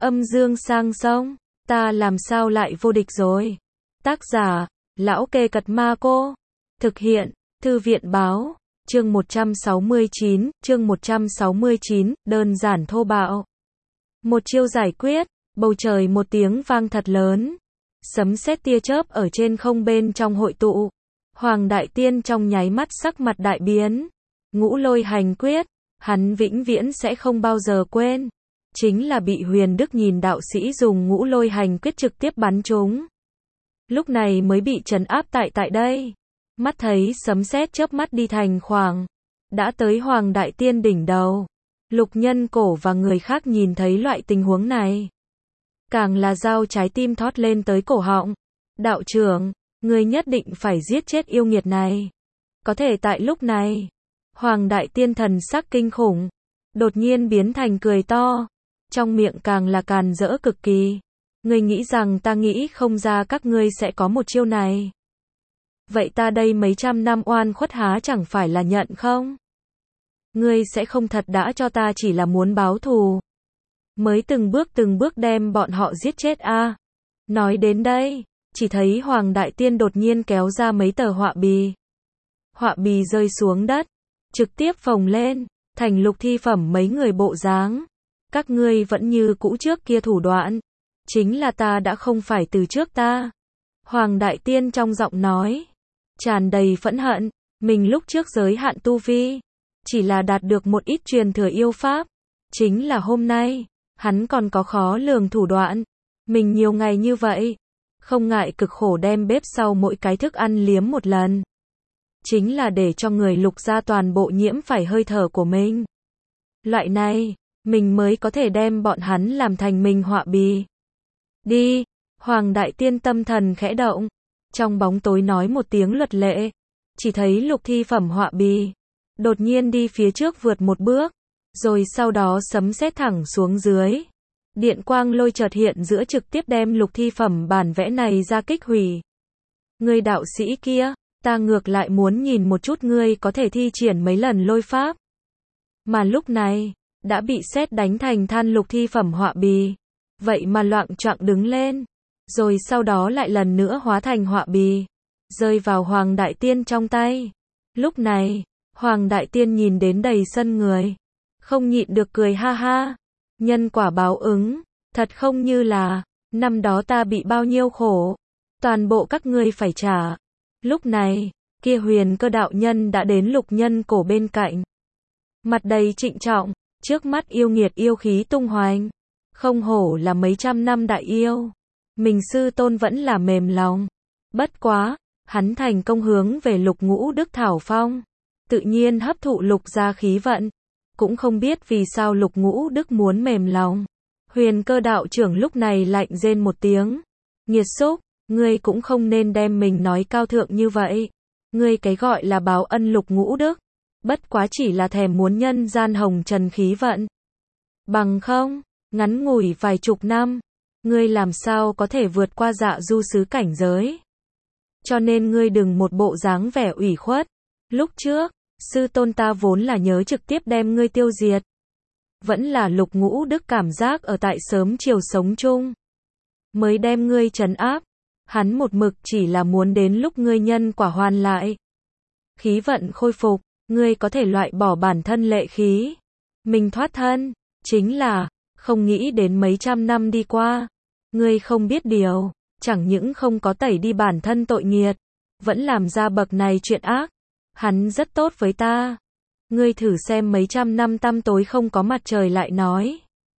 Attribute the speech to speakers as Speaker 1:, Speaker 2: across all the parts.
Speaker 1: Âm dương sang sông, ta làm sao lại vô địch rồi? Tác giả, Lão Kê Cật Ma Cô. Thực hiện, Thư viện báo. Chương 169, đơn giản thô bạo. Một chiêu giải quyết, bầu trời một tiếng vang thật lớn. Sấm sét tia chớp ở trên không bên trong hội tụ. Hoàng Đại Tiên trong nháy mắt sắc mặt đại biến. Ngũ Lôi Hành Quyết, hắn vĩnh viễn sẽ không bao giờ quên. Chính là bị Huyền Đức nhìn đạo sĩ dùng Ngũ Lôi Hành Quyết trực tiếp bắn trúng. Lúc này mới bị trấn áp tại đây. Mắt thấy sấm sét chớp mắt đi thành khoảng. Đã tới Hoàng Đại Tiên đỉnh đầu. Lục Nhân Cổ và người khác nhìn thấy loại tình huống này. Càng là dao trái tim thót lên tới cổ họng. Đạo trưởng, người nhất định phải giết chết yêu nghiệt này. Có thể tại lúc này, Hoàng Đại Tiên thần sắc kinh khủng. Đột nhiên biến thành cười to. Trong miệng càng là càn rỡ cực kỳ. Ngươi nghĩ rằng ta nghĩ không ra các ngươi sẽ có một chiêu này. Vậy ta đây mấy trăm năm oan khuất há chẳng phải là nhận không? Ngươi sẽ không thật đã cho ta chỉ là muốn báo thù. Mới từng bước đem bọn họ giết chết a. Nói đến đây, chỉ thấy Hoàng Đại Tiên đột nhiên kéo ra mấy tờ họa bì. Họa bì rơi xuống đất, trực tiếp phồng lên, thành Lục Thi Phẩm mấy người bộ dáng. Các ngươi vẫn như cũ trước kia thủ đoạn. Chính là ta đã không phải từ trước ta. Hoàng Đại Tiên trong giọng nói tràn đầy phẫn hận, mình lúc trước giới hạn tu vi, chỉ là đạt được một ít truyền thừa yêu pháp. Chính là hôm nay, hắn còn có khó lường thủ đoạn. Mình nhiều ngày như vậy, không ngại cực khổ đem bếp sau mỗi cái thức ăn liếm một lần. Chính là để cho người Lục gia toàn bộ nhiễm phải hơi thở của mình. Loại này, mình mới có thể đem bọn hắn làm thành mình họa bì. Đi, Hoàng Đại Tiên tâm thần khẽ động, trong bóng tối nói một tiếng luật lệ, chỉ thấy Lục Thi Phẩm họa bì, đột nhiên đi phía trước vượt một bước, rồi sau đó sấm sét thẳng xuống dưới. Điện quang lôi chợt hiện giữa trực tiếp đem Lục Thi Phẩm bản vẽ này ra kích hủy. Người đạo sĩ kia, ta ngược lại muốn nhìn một chút ngươi có thể thi triển mấy lần lôi pháp. Mà lúc này, đã bị sét đánh thành than Lục Thi Phẩm họa bì. Vậy mà loạng choạng đứng lên, rồi sau đó lại lần nữa hóa thành họa bì, rơi vào Hoàng Đại Tiên trong tay. Lúc này, Hoàng Đại Tiên nhìn đến đầy sân người, không nhịn được cười ha ha. Nhân quả báo ứng, thật không như là, năm đó ta bị bao nhiêu khổ, toàn bộ các ngươi phải trả. Lúc này, kia Huyền Cơ đạo nhân đã đến Lục Nhân Cổ bên cạnh. Mặt đầy trịnh trọng, trước mắt yêu nghiệt yêu khí tung hoành. Không hổ là mấy trăm năm đại yêu. Mình sư tôn vẫn là mềm lòng. Bất quá, hắn thành công hướng về Lục Ngũ Đức Thảo Phong. Tự nhiên hấp thụ Lục gia khí vận. Cũng không biết vì sao Lục Ngũ Đức muốn mềm lòng. Huyền Cơ đạo trưởng lúc này lạnh rên một tiếng. Nghiệt xúc, ngươi cũng không nên đem mình nói cao thượng như vậy. Ngươi cái gọi là báo ân Lục Ngũ Đức. Bất quá chỉ là thèm muốn nhân gian hồng trần khí vận. Bằng không, ngắn ngủi vài chục năm, ngươi làm sao có thể vượt qua dạ du xứ cảnh giới. Cho nên ngươi đừng một bộ dáng vẻ ủy khuất. Lúc trước, sư tôn ta vốn là nhớ trực tiếp đem ngươi tiêu diệt. Vẫn là Lục Ngũ Đức cảm giác ở tại sớm chiều sống chung, mới đem ngươi trấn áp. Hắn một mực chỉ là muốn đến lúc ngươi nhân quả hoàn lại, khí vận khôi phục, ngươi có thể loại bỏ bản thân lệ khí, mình thoát thân. Chính là, không nghĩ đến mấy trăm năm đi qua, ngươi không biết điều, chẳng những không có tẩy đi bản thân tội nghiệt, vẫn làm ra bậc này chuyện ác. Hắn rất tốt với ta. Ngươi thử xem mấy trăm năm tăm tối không có mặt trời lại nói.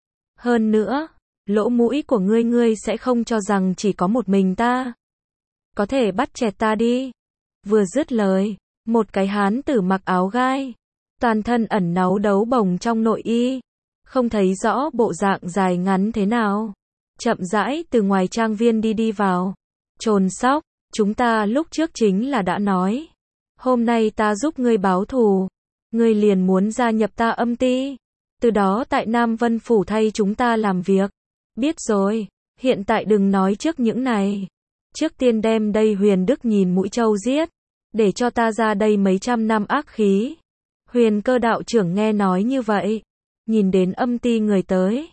Speaker 1: Hơn nữa, lỗ mũi của ngươi sẽ không cho rằng chỉ có một mình ta. Có thể bắt chẹt ta đi. Vừa dứt lời, một cái hán tử mặc áo gai, toàn thân ẩn náu đấu bồng trong nội y. Không thấy rõ bộ dạng dài ngắn thế nào. Chậm rãi từ ngoài trang viên đi vào. Trồn sóc, chúng ta lúc trước chính là đã nói. Hôm nay ta giúp ngươi báo thù. Ngươi liền muốn gia nhập ta âm ti. Từ đó tại Nam Vân Phủ thay chúng ta làm việc. Biết rồi, hiện tại đừng nói trước những này. Trước tiên đem đây Huyền Đức nhìn mũi trâu giết. Để cho ta ra đây mấy trăm năm ác khí. Huyền Cơ đạo trưởng nghe nói như vậy. Nhìn đến âm ti người tới,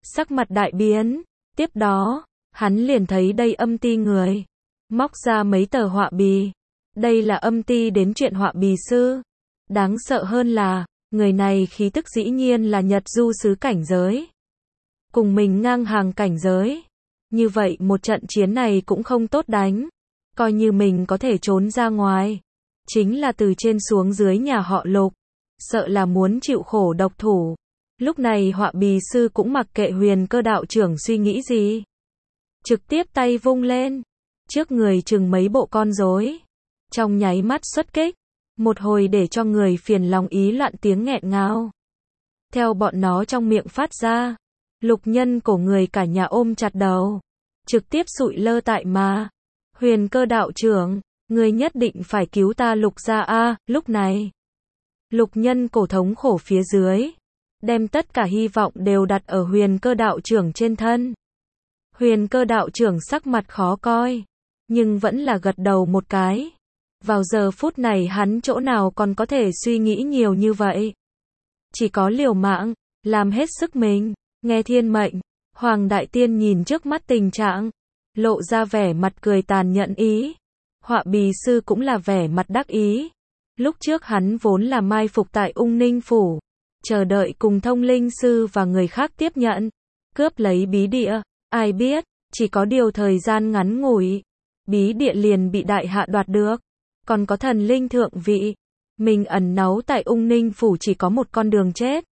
Speaker 1: sắc mặt đại biến. Tiếp đó, hắn liền thấy đây âm ti người. Móc ra mấy tờ họa bì. Đây là âm ti đến chuyện họa bì sư. Đáng sợ hơn là, người này khí tức dĩ nhiên là Nhật du sứ cảnh giới. Cùng mình ngang hàng cảnh giới. Như vậy một trận chiến này cũng không tốt đánh. Coi như mình có thể trốn ra ngoài. Chính là từ trên xuống dưới nhà họ Lục. Sợ là muốn chịu khổ độc thủ. Lúc này họa bì sư cũng mặc kệ Huyền Cơ đạo trưởng suy nghĩ gì. Trực tiếp tay vung lên. Trước người chừng mấy bộ con rối. Trong nháy mắt xuất kích. Một hồi để cho người phiền lòng ý loạn tiếng nghẹn ngào. Theo bọn nó trong miệng phát ra. Lục Nhân cổ người cả nhà ôm chặt đầu. Trực tiếp sụi lơ tại mà. Huyền Cơ đạo trưởng, người nhất định phải cứu ta Lục gia a. Lúc này, Lục Nhân cổ thống khổ phía dưới. Đem tất cả hy vọng đều đặt ở Huyền Cơ đạo trưởng trên thân. Huyền Cơ đạo trưởng sắc mặt khó coi. Nhưng vẫn là gật đầu một cái. Vào giờ phút này hắn chỗ nào còn có thể suy nghĩ nhiều như vậy. Chỉ có liều mạng, làm hết sức mình. Nghe thiên mệnh, Hoàng Đại Tiên nhìn trước mắt tình trạng. Lộ ra vẻ mặt cười tàn nhẫn ý. Họa bì sư cũng là vẻ mặt đắc ý. Lúc trước hắn vốn là mai phục tại Ung Ninh Phủ. Chờ đợi cùng thông linh sư và người khác tiếp nhận. Cướp lấy bí địa. Ai biết, chỉ có điều thời gian ngắn ngủi. Bí địa liền bị đại hạ đoạt được. Còn có thần linh thượng vị. Mình ẩn náu tại Ung Ninh Phủ chỉ có một con đường chết.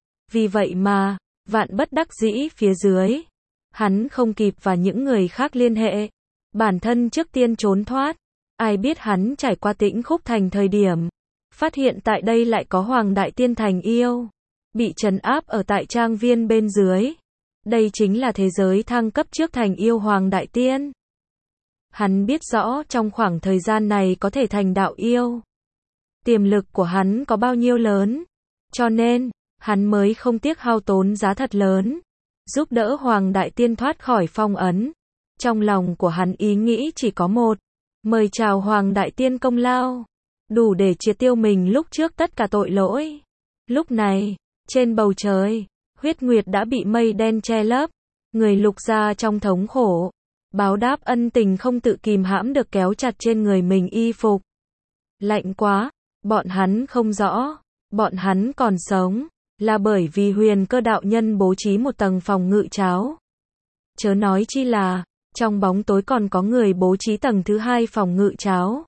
Speaker 1: Vì vậy mà, vạn bất đắc dĩ phía dưới. Hắn không kịp và những người khác liên hệ. Bản thân trước tiên trốn thoát. Ai biết hắn trải qua Tĩnh Khúc Thành thời điểm. Phát hiện tại đây lại có Hoàng Đại Tiên thành yêu. Bị trấn áp ở tại trang viên bên dưới. Đây chính là thế giới thăng cấp trước thành yêu Hoàng Đại Tiên. Hắn biết rõ trong khoảng thời gian này có thể thành đạo yêu. Tiềm lực của hắn có bao nhiêu lớn. Cho nên, hắn mới không tiếc hao tốn giá thật lớn. Giúp đỡ Hoàng Đại Tiên thoát khỏi phong ấn. Trong lòng của hắn ý nghĩ chỉ có một. Mời chào Hoàng Đại Tiên công lao. Đủ để triệt tiêu mình lúc trước tất cả tội lỗi. Lúc này, trên bầu trời, huyết nguyệt đã bị mây đen che lấp. Người Lục gia trong thống khổ. Báo đáp ân tình không tự kìm hãm được kéo chặt trên người mình y phục. Lạnh quá, bọn hắn không rõ. Bọn hắn còn sống. Là bởi vì Huyền Cơ đạo nhân bố trí một tầng phòng ngự cháo. Chớ nói chi là, trong bóng tối còn có người bố trí tầng thứ hai phòng ngự cháo.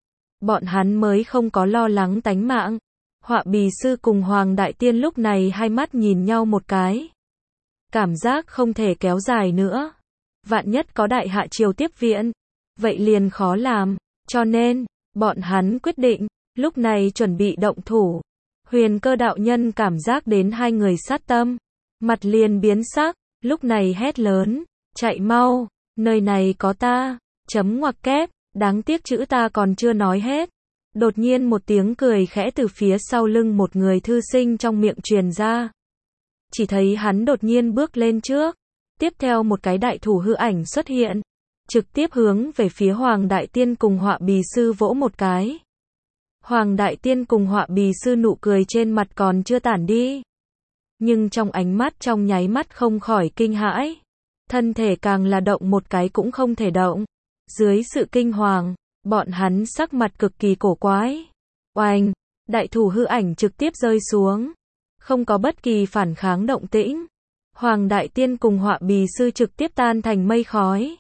Speaker 1: Bọn hắn mới không có lo lắng tánh mạng. Họa bì sư cùng Hoàng Đại Tiên lúc này hai mắt nhìn nhau một cái. Cảm giác không thể kéo dài nữa. Vạn nhất có đại hạ triều tiếp viện. Vậy liền khó làm. Cho nên, bọn hắn quyết định, lúc này chuẩn bị động thủ. Huyền Cơ đạo nhân cảm giác đến hai người sát tâm. Mặt liền biến sắc, lúc này hét lớn. Chạy mau, nơi này có ta. Chấm ngoặc kép, đáng tiếc chữ ta còn chưa nói hết. Đột nhiên một tiếng cười khẽ từ phía sau lưng một người thư sinh trong miệng truyền ra. Chỉ thấy hắn đột nhiên bước lên trước. Tiếp theo một cái đại thủ hư ảnh xuất hiện. Trực tiếp hướng về phía Hoàng Đại Tiên cùng họa bì sư vỗ một cái. Hoàng Đại Tiên cùng họa bì sư nụ cười trên mặt còn chưa tản đi. Nhưng trong ánh mắt trong nháy mắt không khỏi kinh hãi. Thân thể càng là động một cái cũng không thể động. Dưới sự kinh hoàng, bọn hắn sắc mặt cực kỳ cổ quái. Oanh, đại thủ hư ảnh trực tiếp rơi xuống. Không có bất kỳ phản kháng động tĩnh. Hoàng Đại Tiên cùng họa bì sư trực tiếp tan thành mây khói.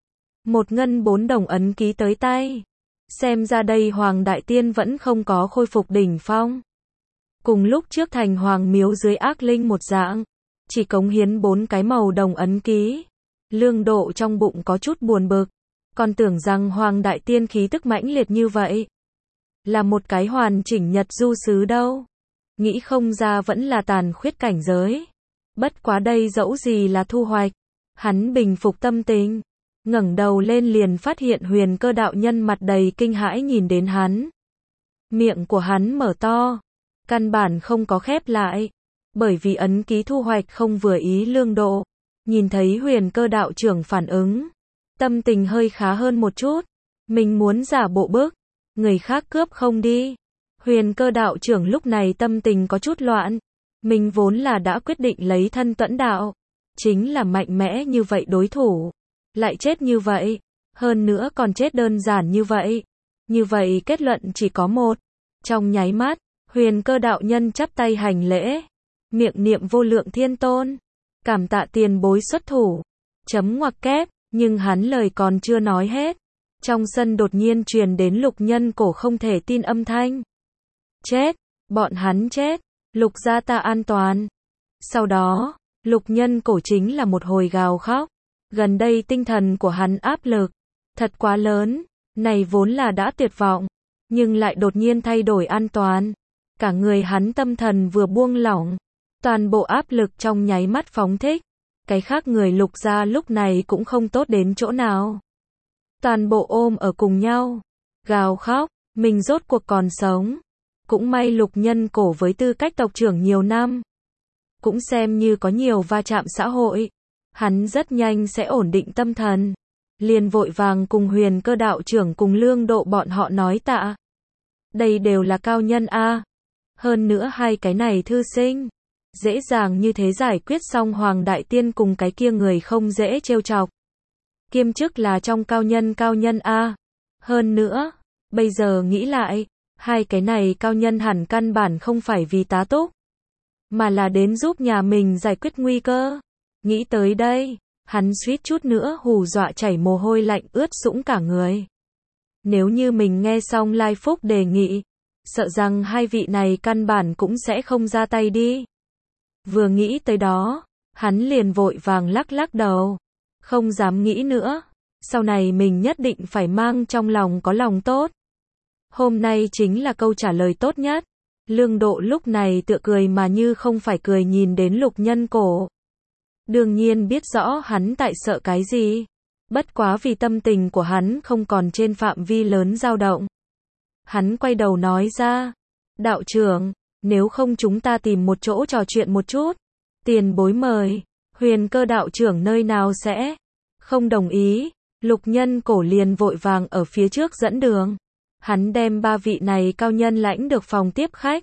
Speaker 1: Một ngân 4 đồng ấn ký tới tay. Xem ra đây Hoàng Đại Tiên vẫn không có khôi phục đỉnh phong. Cùng lúc trước thành Hoàng miếu dưới ác linh một dạng. Chỉ cống hiến 4 cái màu đồng ấn ký. Lương Độ trong bụng có chút buồn bực. Còn tưởng rằng Hoàng Đại Tiên khí tức mãnh liệt như vậy. Là một cái hoàn chỉnh Nhật du sứ đâu. Nghĩ không ra vẫn là tàn khuyết cảnh giới. Bất quá đây dẫu gì là thu hoạch. Hắn bình phục tâm tình. Ngẩng đầu lên liền phát hiện Huyền Cơ đạo nhân mặt đầy kinh hãi nhìn đến hắn. Miệng của hắn mở to. Căn bản không có khép lại. Bởi vì ấn ký thu hoạch không vừa ý Lương Độ. Nhìn thấy Huyền Cơ đạo trưởng phản ứng. Tâm tình hơi khá hơn một chút. Mình muốn giả bộ bức. Người khác cướp không đi. Huyền Cơ đạo trưởng lúc này tâm tình có chút loạn. Mình vốn là đã quyết định lấy thân tuẫn đạo. chính là mạnh mẽ như vậy đối thủ, lại chết như vậy, hơn nữa còn chết đơn giản như vậy. Như vậy kết luận chỉ có một. Trong nháy mắt, Huyền Cơ đạo nhân chắp tay hành lễ, miệng niệm vô lượng thiên tôn, cảm tạ tiền bối xuất thủ. Chấm ngoặc kép, nhưng hắn lời còn chưa nói hết. Trong sân đột nhiên truyền đến Lục Nhân Cổ không thể tin âm thanh. Chết, bọn hắn chết, Lục gia ta an toàn. Sau đó, Lục Nhân Cổ chính là một hồi gào khóc. Gần đây tinh thần của hắn áp lực thật quá lớn, này vốn là đã tuyệt vọng, nhưng lại đột nhiên thay đổi an toàn. Cả người hắn tâm thần vừa buông lỏng, toàn bộ áp lực trong nháy mắt phóng thích. Cái khác người Lục gia lúc này cũng không tốt đến chỗ nào. Toàn bộ ôm ở cùng nhau, gào khóc, mình rốt cuộc còn sống. Cũng may Lục Nhân Cổ với tư cách tộc trưởng nhiều năm, cũng xem như có nhiều va chạm xã hội. Hắn rất nhanh sẽ ổn định tâm thần, liền vội vàng cùng Huyền Cơ đạo trưởng cùng Lương Độ bọn họ nói tạ. Đây đều là cao nhân a. Hơn nữa hai cái này thư sinh, dễ dàng như thế giải quyết xong Hoàng Đại Tiên cùng cái kia người không dễ trêu chọc. Kiêm chức là trong cao nhân a. Hơn nữa, bây giờ nghĩ lại, hai cái này cao nhân hẳn căn bản không phải vì tá túc, mà là đến giúp nhà mình giải quyết nguy cơ. Nghĩ tới đây, hắn suýt chút nữa hù dọa chảy mồ hôi lạnh ướt sũng cả người. Nếu như mình nghe xong Lai Phúc đề nghị, sợ rằng hai vị này căn bản cũng sẽ không ra tay đi. Vừa nghĩ tới đó, hắn liền vội vàng lắc lắc đầu. Không dám nghĩ nữa, sau này mình nhất định phải mang trong lòng có lòng tốt. Hôm nay chính là câu trả lời tốt nhất. Lương Độ lúc này tựa cười mà như không phải cười nhìn đến Lục Nhân Cổ. Đương nhiên biết rõ hắn tại sợ cái gì. Bất quá vì tâm tình của hắn không còn trên phạm vi lớn dao động. Hắn quay đầu nói ra, đạo trưởng, nếu không chúng ta tìm một chỗ trò chuyện một chút. Tiền bối mời, Huyền Cơ đạo trưởng nơi nào sẽ không đồng ý. Lục Nhân Cổ liền vội vàng ở phía trước dẫn đường. Hắn đem ba vị này cao nhân lãnh được phòng tiếp khách.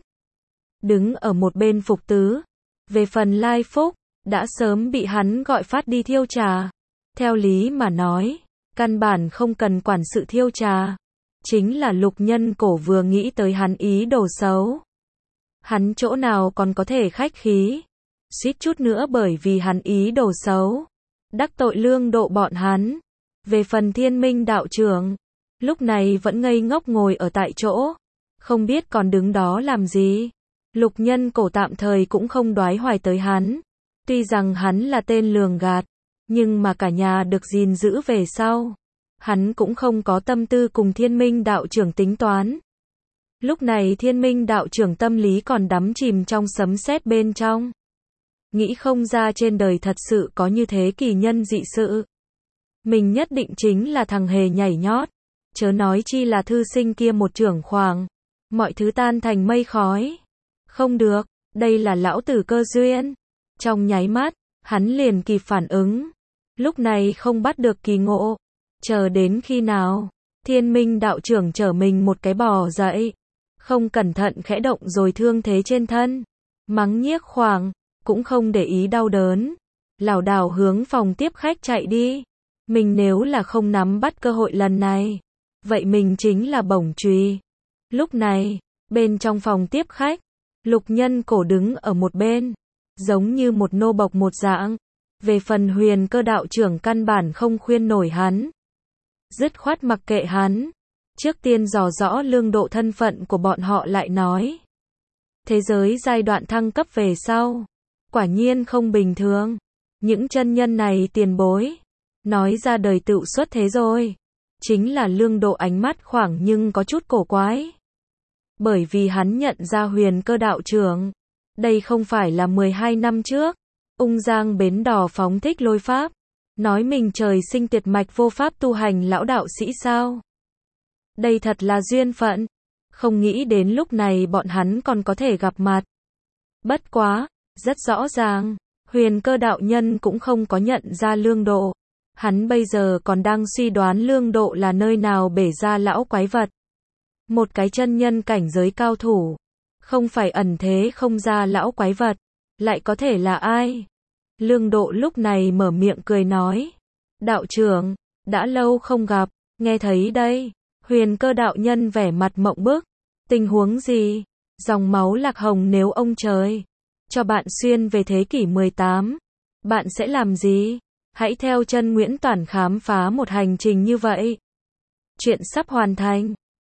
Speaker 1: Đứng ở một bên phục tứ. Về phần Lai Phúc, đã sớm bị hắn gọi phát đi thiêu trà. Theo lý mà nói, căn bản không cần quản sự thiêu trà. Chính là Lục Nhân Cổ vừa nghĩ tới hắn ý đồ xấu. Hắn chỗ nào còn có thể khách khí. Suýt chút nữa bởi vì hắn ý đồ xấu, đắc tội Lương Độ bọn hắn. Về phần Thiên Minh đạo trưởng, lúc này vẫn ngây ngốc ngồi ở tại chỗ, không biết còn đứng đó làm gì. Lục Nhân Cổ tạm thời cũng không đoái hoài tới hắn. Tuy rằng hắn là tên lường gạt, nhưng mà cả nhà được gìn giữ về sau. Hắn cũng không có tâm tư cùng Thiên Minh đạo trưởng tính toán. Lúc này Thiên Minh đạo trưởng tâm lý còn đắm chìm trong sấm sét bên trong. Nghĩ không ra trên đời thật sự có như thế kỳ nhân dị sự. Mình nhất định chính là thằng hề nhảy nhót. Chớ nói chi là thư sinh kia một chưởng khoàng. Mọi thứ tan thành mây khói. Không được, đây là lão tử cơ duyên. Trong nháy mắt, hắn liền kịp phản ứng. Lúc này không bắt được kỳ ngộ. Chờ đến khi nào, Thiên Minh đạo trưởng chở mình một cái bò dậy. Không cẩn thận khẽ động rồi thương thế trên thân. Mắng nhiếc khoàng, cũng không để ý đau đớn. Lảo đảo hướng phòng tiếp khách chạy đi. Mình nếu là không nắm bắt cơ hội lần này, vậy mình chính là bổng chùy. Lúc này, bên trong phòng tiếp khách, Lục Nhân Cổ đứng ở một bên, giống như một nô bộc một dạng. Về phần Huyền Cơ đạo trưởng căn bản không khuyên nổi hắn. Dứt khoát mặc kệ hắn. Trước tiên dò rõ Lương Độ thân phận của bọn họ lại nói. Thế giới giai đoạn thăng cấp về sau, quả nhiên không bình thường. Những chân nhân này tiền bối, nói ra đời tựu xuất thế rồi. Chính là Lương Độ ánh mắt khoảng nhưng có chút cổ quái. Bởi vì hắn nhận ra Huyền Cơ đạo trưởng. Đây không phải là 12 năm trước. Ung Giang bến đò phóng thích lôi pháp. Nói mình trời sinh tuyệt mạch vô pháp tu hành lão đạo sĩ sao. Đây thật là duyên phận. Không nghĩ đến lúc này bọn hắn còn có thể gặp mặt. Bất quá, rất rõ ràng, Huyền Cơ đạo nhân cũng không có nhận ra Lương Độ. Hắn bây giờ còn đang suy đoán Lương Độ là nơi nào bể ra lão quái vật. Một cái chân nhân cảnh giới cao thủ, không phải ẩn thế không ra lão quái vật, lại có thể là ai? Lương Độ lúc này mở miệng cười nói. Đạo trưởng, đã lâu không gặp, nghe thấy đây. Huyền Cơ đạo nhân vẻ mặt mộng bức. Tình huống gì? Dòng máu Lạc Hồng nếu ông trời cho bạn xuyên về thế kỷ 18, bạn sẽ làm gì? Hãy theo chân Nguyễn Toản khám phá một hành trình như vậy. Chuyện sắp hoàn thành.